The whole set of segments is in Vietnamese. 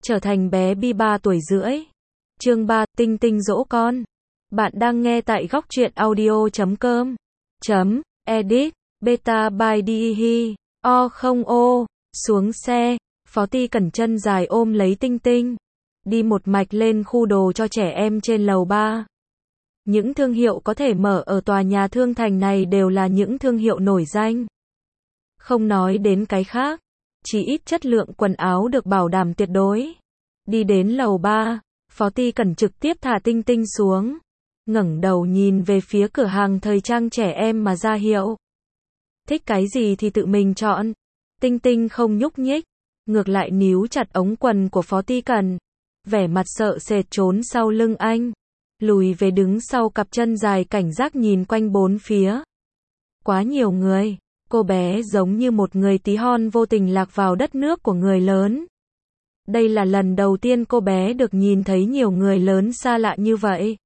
trở thành bé Bi 3 tuổi rưỡi. Chương 3, Tinh Tinh dỗ con. Bạn đang nghe tại góc truyện audio.com. Edit, beta by DE, O không O, xuống xe, Phó Ti Cẩn chân dài ôm lấy Tinh Tinh. Đi một mạch lên khu đồ cho trẻ em trên lầu 3. Những thương hiệu có thể mở ở tòa nhà Thương Thành này đều là những thương hiệu nổi danh. Không nói đến cái khác, chỉ ít chất lượng quần áo được bảo đảm tuyệt đối. Đi đến lầu 3, Phó Ti Cẩn trực tiếp thả Tinh Tinh xuống, ngẩng đầu nhìn về phía cửa hàng thời trang trẻ em mà ra hiệu. Thích cái gì thì tự mình chọn. Tinh Tinh không nhúc nhích, ngược lại níu chặt ống quần của Phó Ti Cẩn, vẻ mặt sợ sệt trốn sau lưng anh, lùi về đứng sau cặp chân dài cảnh giác nhìn quanh bốn phía. Quá nhiều người, cô bé giống như một người tí hon vô tình lạc vào đất nước của người lớn. Đây là lần đầu tiên cô bé được nhìn thấy nhiều người lớn xa lạ như vậy,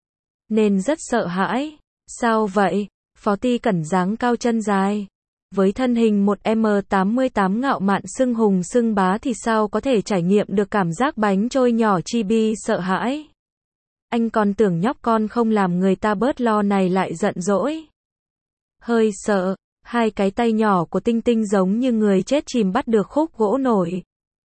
nên rất sợ hãi. Sao vậy? Phó Ti Cẩn dáng cao chân dài, với thân hình 1m88 ngạo mạn sưng hùng sưng bá thì sao có thể trải nghiệm được cảm giác bánh trôi nhỏ chibi sợ hãi. Anh còn tưởng nhóc con không làm người ta bớt lo này lại giận dỗi. Hơi sợ, hai cái tay nhỏ của Tinh Tinh giống như người chết chìm bắt được khúc gỗ nổi,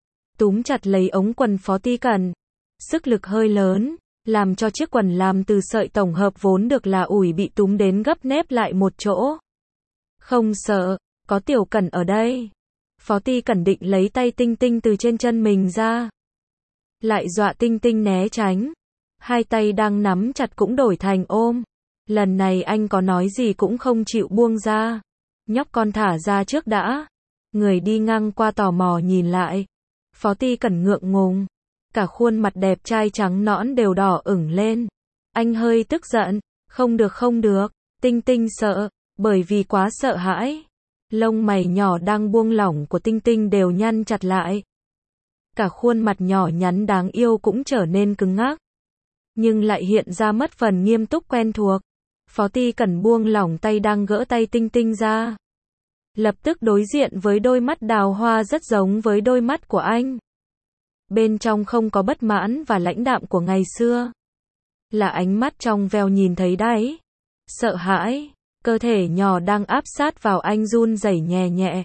túm chặt lấy ống quần Phó Ti Cẩn. Sức lực hơi lớn, làm cho chiếc quần làm từ sợi tổng hợp vốn được là ủi bị túm đến gấp nếp lại một chỗ. Không sợ, có Tiểu Cẩn ở đây. Phó Ti Cẩn định lấy tay Tinh Tinh từ trên chân mình ra, lại dọa Tinh Tinh né tránh. Hai tay đang nắm chặt cũng đổi thành ôm. Lần này anh có nói gì cũng không chịu buông ra. Nhóc con thả ra trước đã. Người đi ngang qua tò mò nhìn lại. Phó Ti Cẩn ngượng ngùng, cả khuôn mặt đẹp trai trắng nõn đều đỏ ửng lên. Anh hơi tức giận. Không được không được. Tinh Tinh sợ, bởi vì quá sợ hãi. Lông mày nhỏ đang buông lỏng của Tinh Tinh đều nhăn chặt lại. Cả khuôn mặt nhỏ nhắn đáng yêu cũng trở nên cứng ngắc, nhưng lại hiện ra mất phần nghiêm túc quen thuộc. Phó Ti Cẩn buông lỏng tay đang gỡ tay Tinh Tinh ra, lập tức đối diện với đôi mắt đào hoa rất giống với đôi mắt của anh. Bên trong không có bất mãn và lãnh đạm của ngày xưa, là ánh mắt trong veo nhìn thấy đáy sợ hãi. Cơ thể nhỏ đang áp sát vào anh run rẩy nhẹ nhẹ.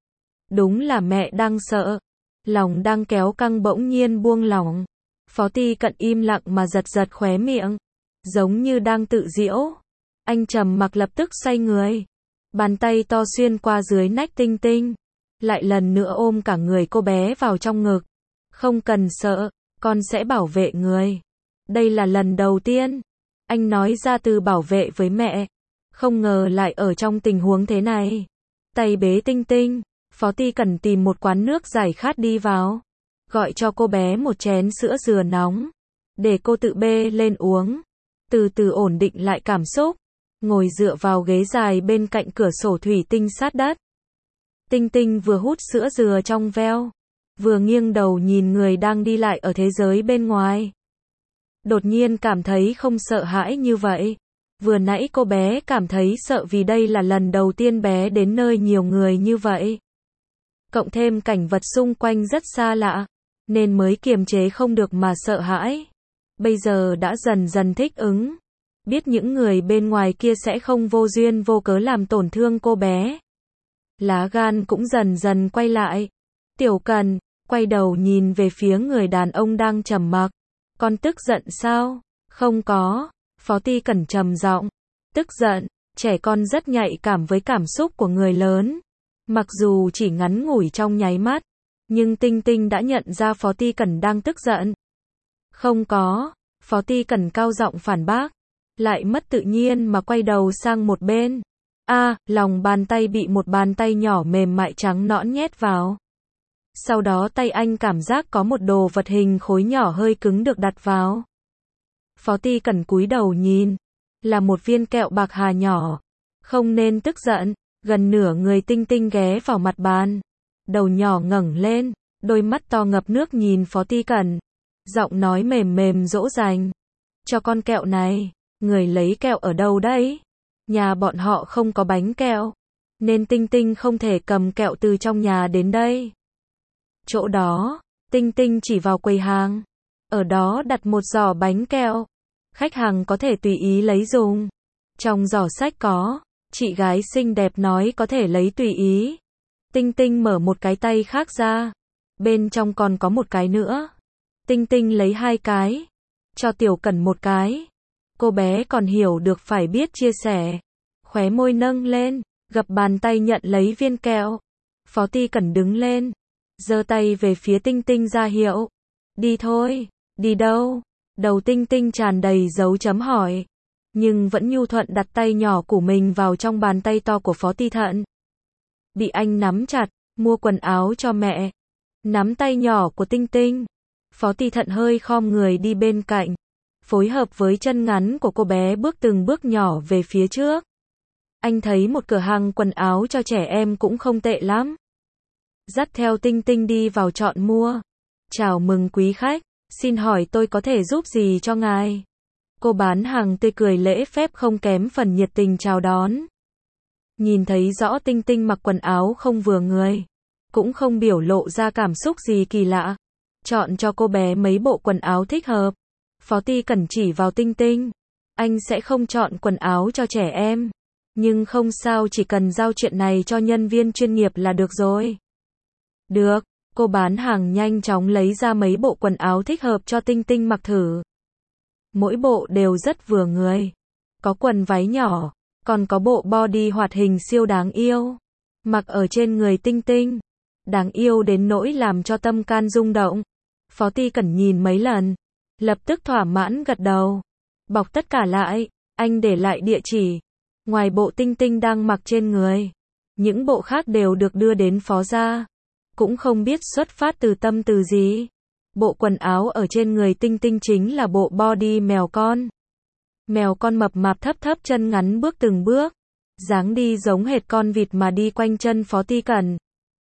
Đúng là mẹ đang sợ. Lòng đang kéo căng bỗng nhiên buông lỏng. Phó Ti Cẩn im lặng mà giật giật khóe miệng, giống như đang tự giễu. Anh trầm mặc lập tức xoay người, bàn tay to xuyên qua dưới nách Tinh Tinh, lại lần nữa ôm cả người cô bé vào trong ngực. Không cần sợ, con sẽ bảo vệ người. Đây là lần đầu tiên anh nói ra từ bảo vệ với mẹ, không ngờ lại ở trong tình huống thế này. Tay bế Tinh Tinh, Phó Ti Cẩn tìm một quán nước giải khát đi vào, gọi cho cô bé một chén sữa dừa nóng, để cô tự bê lên uống. Từ từ ổn định lại cảm xúc, ngồi dựa vào ghế dài bên cạnh cửa sổ thủy tinh sát đất. Tinh Tinh vừa hút sữa dừa trong veo, vừa nghiêng đầu nhìn người đang đi lại ở thế giới bên ngoài. Đột nhiên cảm thấy không sợ hãi như vậy. Vừa nãy cô bé cảm thấy sợ vì đây là lần đầu tiên bé đến nơi nhiều người như vậy, cộng thêm cảnh vật xung quanh rất xa lạ, nên mới kiềm chế không được mà sợ hãi. Bây giờ đã dần dần thích ứng, biết những người bên ngoài kia sẽ không vô duyên vô cớ làm tổn thương cô bé. Lá gan cũng dần dần quay lại. Tiểu Cẩn quay đầu nhìn về phía người đàn ông đang trầm mặc. Con tức giận sao? Không có. Phó Ti Cẩn trầm giọng. Tức giận, trẻ con rất nhạy cảm với cảm xúc của người lớn. Mặc dù chỉ ngắn ngủi trong nháy mắt, nhưng Tinh Tinh đã nhận ra Phó Ti Cẩn đang tức giận. Không có. Phó Ti Cẩn cao giọng phản bác, lại mất tự nhiên mà quay đầu sang một bên. Lòng bàn tay bị một bàn tay nhỏ mềm mại trắng nõn nhét vào. Sau đó tay anh cảm giác có một đồ vật hình khối nhỏ hơi cứng được đặt vào. Phó Ti Cẩn cúi đầu nhìn, là một viên kẹo bạc hà nhỏ. Không nên tức giận. Gần nửa người Tinh Tinh ghé vào mặt bàn, đầu nhỏ ngẩng lên, đôi mắt to ngập nước nhìn Phó Ti Cẩn, giọng nói mềm mềm dỗ dành. Cho con kẹo này. Người lấy kẹo ở đâu đấy? Nhà bọn họ không có bánh kẹo, nên Tinh Tinh không thể cầm kẹo từ trong nhà đến đây. Chỗ đó, Tinh Tinh chỉ vào quầy hàng. Ở đó đặt một giỏ bánh kẹo. Khách hàng có thể tùy ý lấy dùng. Trong giỏ sách có. Chị gái xinh đẹp nói có thể lấy tùy ý. Tinh Tinh mở một cái tay khác ra. Bên trong còn có một cái nữa. Tinh Tinh lấy 2 cái. Cho Tiểu Cẩn một cái. Cô bé còn hiểu được phải biết chia sẻ. Khóe môi nâng lên, gập bàn tay nhận lấy viên kẹo. Phó Ti Cẩn đứng lên, giơ tay về phía Tinh Tinh ra hiệu. Đi thôi. Đi đâu? Đầu Tinh Tinh tràn đầy dấu chấm hỏi. Nhưng vẫn nhu thuận đặt tay nhỏ của mình vào trong bàn tay to của Phó Ti Thận. Bị anh nắm chặt, mua quần áo cho mẹ. Nắm tay nhỏ của Tinh Tinh. Phó Ti Thận hơi khom người đi bên cạnh. Phối hợp với chân ngắn của cô bé bước từng bước nhỏ về phía trước. Anh thấy một cửa hàng quần áo cho trẻ em cũng không tệ lắm. Dắt theo Tinh Tinh đi vào chọn mua. Chào mừng quý khách, xin hỏi tôi có thể giúp gì cho ngài? Cô bán hàng tươi cười lễ phép không kém phần nhiệt tình chào đón. Nhìn thấy rõ Tinh Tinh mặc quần áo không vừa người. Cũng không biểu lộ ra cảm xúc gì kỳ lạ. Chọn cho cô bé mấy bộ quần áo thích hợp. Phó Ti Cẩn chỉ vào Tinh Tinh. Anh sẽ không chọn quần áo cho trẻ em. Nhưng không sao, chỉ cần giao chuyện này cho nhân viên chuyên nghiệp là được rồi. Được, cô bán hàng nhanh chóng lấy ra mấy bộ quần áo thích hợp cho Tinh Tinh mặc thử. Mỗi bộ đều rất vừa người. Có quần váy nhỏ, còn có bộ body hoạt hình siêu đáng yêu. Mặc ở trên người Tinh Tinh. Đáng yêu đến nỗi làm cho tâm can rung động. Phó Ti Cẩn nhìn mấy lần. Lập tức thỏa mãn gật đầu. Bọc tất cả lại, anh để lại địa chỉ. Ngoài bộ Tinh Tinh đang mặc trên người, những bộ khác đều được đưa đến phó gia. Cũng không biết xuất phát từ tâm từ gì. Bộ quần áo ở trên người Tinh Tinh chính là bộ body mèo con. Mèo con mập mạp thấp thấp chân ngắn bước từng bước. Dáng đi giống hệt con vịt mà đi quanh chân Phó Ti Cẩn.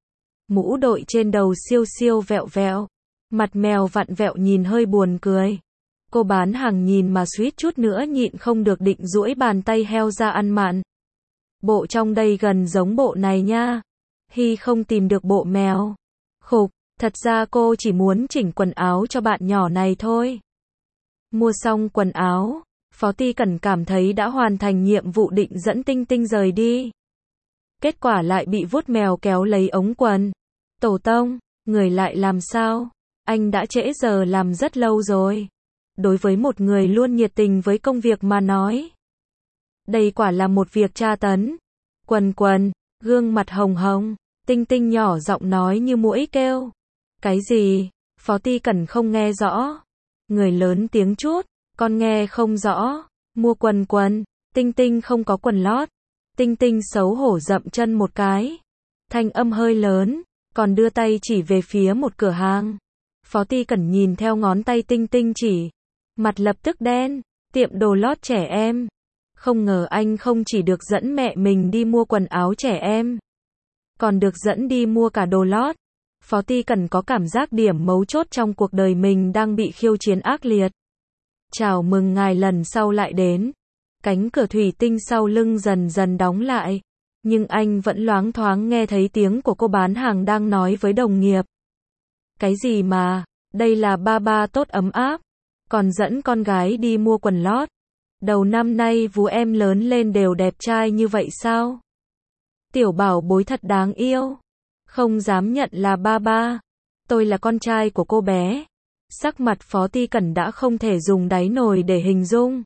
Mũ đội trên đầu siêu siêu vẹo vẹo. Mặt mèo vặn vẹo nhìn hơi buồn cười. Cô bán hàng nhìn mà suýt chút nữa nhịn không được định duỗi bàn tay heo ra ăn mặn. Bộ trong đây gần giống bộ này nha. Hy không tìm được bộ mèo. Khục, thật ra cô chỉ muốn chỉnh quần áo cho bạn nhỏ này thôi. Mua xong quần áo, Phó Ti Cẩn cảm thấy đã hoàn thành nhiệm vụ định dẫn Tinh Tinh rời đi. Kết quả lại bị vuốt mèo kéo lấy ống quần. Tổ tông, người lại làm sao? Anh đã trễ giờ làm rất lâu rồi. Đối với một người luôn nhiệt tình với công việc mà nói, đây quả là một việc tra tấn. Quần, gương mặt hồng hồng, Tinh Tinh nhỏ giọng nói như muỗi kêu. Cái gì? Phó Ti Cẩn không nghe rõ. Người lớn tiếng chút, con nghe không rõ. Mua quần, Tinh Tinh không có quần lót. Tinh Tinh xấu hổ dậm chân một cái. Thanh âm hơi lớn, còn đưa tay chỉ về phía một cửa hàng. Phó Ti Cẩn nhìn theo ngón tay Tinh Tinh chỉ. Mặt lập tức đen, tiệm đồ lót trẻ em. Không ngờ anh không chỉ được dẫn mẹ mình đi mua quần áo trẻ em, còn được dẫn đi mua cả đồ lót. Phó Ti Cẩn có cảm giác điểm mấu chốt trong cuộc đời mình đang bị khiêu chiến ác liệt. Chào mừng ngài lần sau lại đến. Cánh cửa thủy tinh sau lưng dần dần đóng lại. Nhưng anh vẫn loáng thoáng nghe thấy tiếng của cô bán hàng đang nói với đồng nghiệp. Cái gì mà, đây là ba ba tốt ấm áp. Còn dẫn con gái đi mua quần lót. Đầu năm nay vú em lớn lên đều đẹp trai như vậy sao? Tiểu bảo bối thật đáng yêu. Không dám nhận là ba ba. Tôi là con trai của cô bé. Sắc mặt Phó Ti Cẩn đã không thể dùng đáy nồi để hình dung.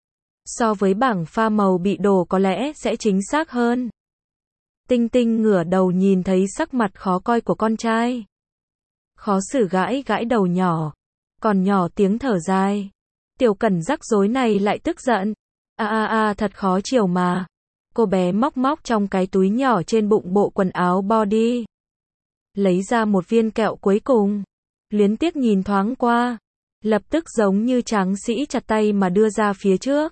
So với bảng pha màu bị đổ có lẽ sẽ chính xác hơn. Tinh Tinh ngửa đầu nhìn thấy sắc mặt khó coi của con trai. Khó xử gãi gãi đầu nhỏ. Còn nhỏ tiếng thở dài. Tiểu Cẩn rắc rối này lại tức giận. Thật khó chiều mà. Cô bé móc móc trong cái túi nhỏ trên bụng bộ quần áo body. Lấy ra một viên kẹo cuối cùng. Luyến tiếc nhìn thoáng qua. Lập tức giống như tráng sĩ chặt tay mà đưa ra phía trước.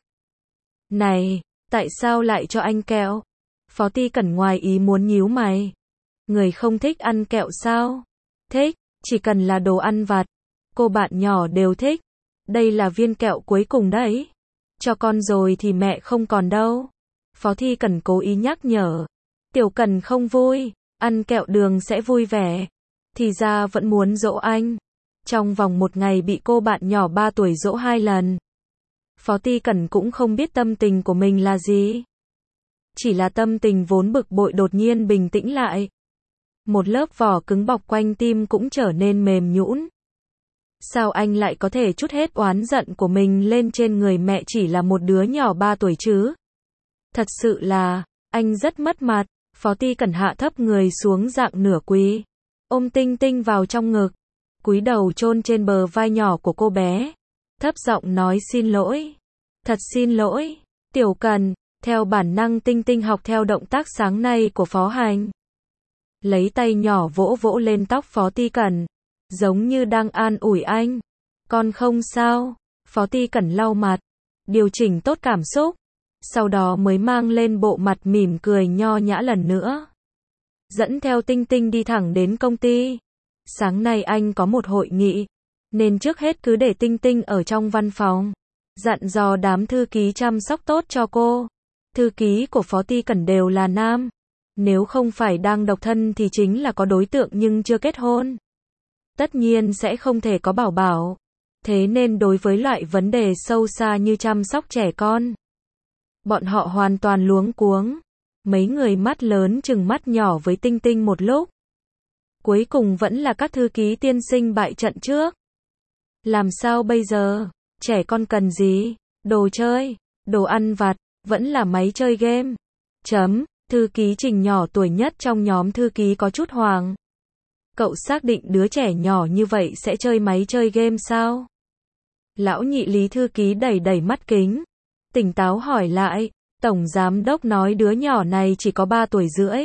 Này, tại sao lại cho anh kẹo? Phó Ti Cẩn ngoài ý muốn nhíu mày. Người không thích ăn kẹo sao? Thích, chỉ cần là đồ ăn vặt. Cô bạn nhỏ đều thích. Đây là viên kẹo cuối cùng đấy. Cho con rồi thì mẹ không còn đâu. Phó Ti Cẩn cố ý nhắc nhở. Tiểu Cẩn không vui. Ăn kẹo đường sẽ vui vẻ. Thì ra vẫn muốn dỗ anh. Trong vòng một ngày bị cô bạn nhỏ 3 tuổi dỗ 2 lần. Phó Ti Cẩn cũng không biết tâm tình của mình là gì. Chỉ là tâm tình vốn bực bội đột nhiên bình tĩnh lại. Một lớp vỏ cứng bọc quanh tim cũng trở nên mềm nhũn. Sao anh lại có thể trút hết oán giận của mình lên trên người mẹ chỉ là một đứa nhỏ 3 tuổi chứ? Thật sự là, anh rất mất mặt. Phó Ti Cẩn hạ thấp người xuống dạng nửa quỳ, ôm Tinh Tinh vào trong ngực, cúi đầu chôn trên bờ vai nhỏ của cô bé, thấp giọng nói xin lỗi. Thật xin lỗi, Tiểu Cần. Theo bản năng Tinh Tinh học theo động tác sáng nay của Phó Hành. Lấy tay nhỏ vỗ vỗ lên tóc Phó Ti Cẩn, giống như đang an ủi anh. Con không sao. Phó Ti Cẩn lau mặt, điều chỉnh tốt cảm xúc, sau đó mới mang lên bộ mặt mỉm cười nho nhã lần nữa. Dẫn theo Tinh Tinh đi thẳng đến công ty. Sáng nay anh có một hội nghị, nên trước hết cứ để Tinh Tinh ở trong văn phòng. Dặn dò đám thư ký chăm sóc tốt cho cô. Thư ký của Phó Ti Cẩn đều là nam. Nếu không phải đang độc thân thì chính là có đối tượng nhưng chưa kết hôn. Tất nhiên sẽ không thể có bảo bảo. Thế nên đối với loại vấn đề sâu xa như chăm sóc trẻ con, bọn họ hoàn toàn luống cuống. Mấy người mắt lớn chừng mắt nhỏ với Tinh Tinh một lúc. Cuối cùng vẫn là các thư ký tiên sinh bại trận trước. Làm sao bây giờ? Trẻ con cần gì? Đồ chơi, đồ ăn vặt, vẫn là máy chơi game. Thư ký Trình nhỏ tuổi nhất trong nhóm thư ký có chút hoàng. Cậu xác định đứa trẻ nhỏ như vậy sẽ chơi máy chơi game sao? Lão nhị Lý thư ký đẩy đẩy mắt kính, tỉnh táo hỏi lại. Tổng giám đốc nói đứa nhỏ này chỉ có 3 tuổi rưỡi.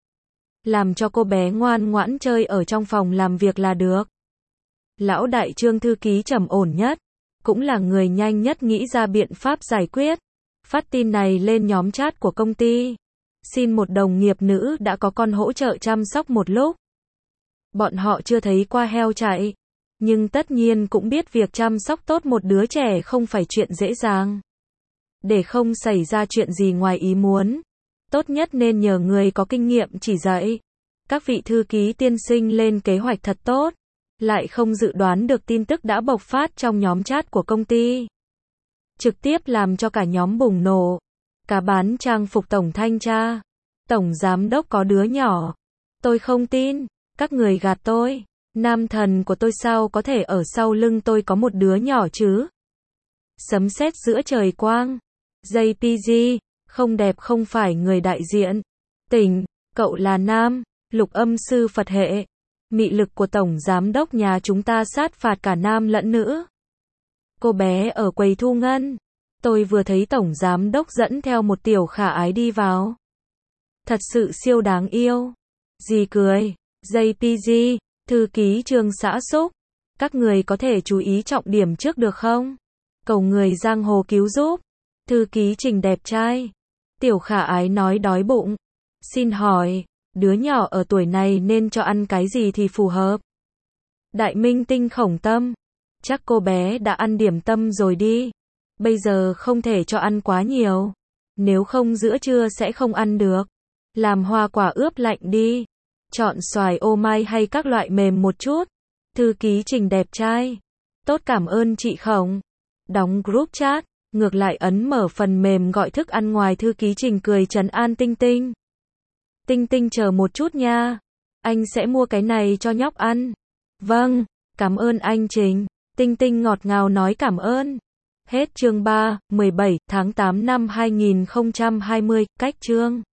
Làm cho cô bé ngoan ngoãn chơi ở trong phòng làm việc là được. Lão đại Trương thư ký trầm ổn nhất, cũng là người nhanh nhất nghĩ ra biện pháp giải quyết. Phát tin này lên nhóm chat của công ty. Xin một đồng nghiệp nữ đã có con hỗ trợ chăm sóc một lúc. Bọn họ chưa thấy qua heo chạy, nhưng tất nhiên cũng biết việc chăm sóc tốt một đứa trẻ không phải chuyện dễ dàng. Để không xảy ra chuyện gì ngoài ý muốn, tốt nhất nên nhờ người có kinh nghiệm chỉ dạy. Các vị thư ký tiên sinh lên kế hoạch thật tốt, lại không dự đoán được tin tức đã bộc phát trong nhóm chat của công ty. Trực tiếp làm cho cả nhóm bùng nổ. Cả bán trang phục tổng thanh tra. Tổng giám đốc có đứa nhỏ. Tôi không tin, các người gạt tôi. Nam thần của tôi sao có thể ở sau lưng tôi có một đứa nhỏ chứ? Sấm sét giữa trời quang. JPG, không đẹp không phải người đại diện. Tỉnh, cậu là nam, Lục Âm sư Phật hệ. Mị lực của tổng giám đốc nhà chúng ta sát phạt cả nam lẫn nữ. Cô bé ở quầy thu ngân. Tôi vừa thấy tổng giám đốc dẫn theo một tiểu khả ái đi vào. Thật sự siêu đáng yêu. Gì cười. JPG, thư ký Trương xã xúc. Các người có thể chú ý trọng điểm trước được không? Cầu người giang hồ cứu giúp. Thư ký Trình đẹp trai. Tiểu khả ái nói đói bụng. Xin hỏi, đứa nhỏ ở tuổi này nên cho ăn cái gì thì phù hợp? Đại minh tinh Khổng Tâm. Chắc cô bé đã ăn điểm tâm rồi đi. Bây giờ không thể cho ăn quá nhiều. Nếu không giữa trưa sẽ không ăn được. Làm hoa quả ướp lạnh đi. Chọn xoài ô mai hay các loại mềm một chút. Thư ký Trình đẹp trai. Tốt cảm ơn chị Khổng. Đóng group chat. Ngược lại ấn mở phần mềm gọi thức ăn ngoài thư ký Trình cười trấn an Tinh Tinh. Tinh Tinh chờ một chút nha. Anh sẽ mua cái này cho nhóc ăn. Vâng, cảm ơn anh Trình. Tinh Tinh ngọt ngào nói cảm ơn. Hết chương 3, 17 tháng 8 năm 2020, cách chương.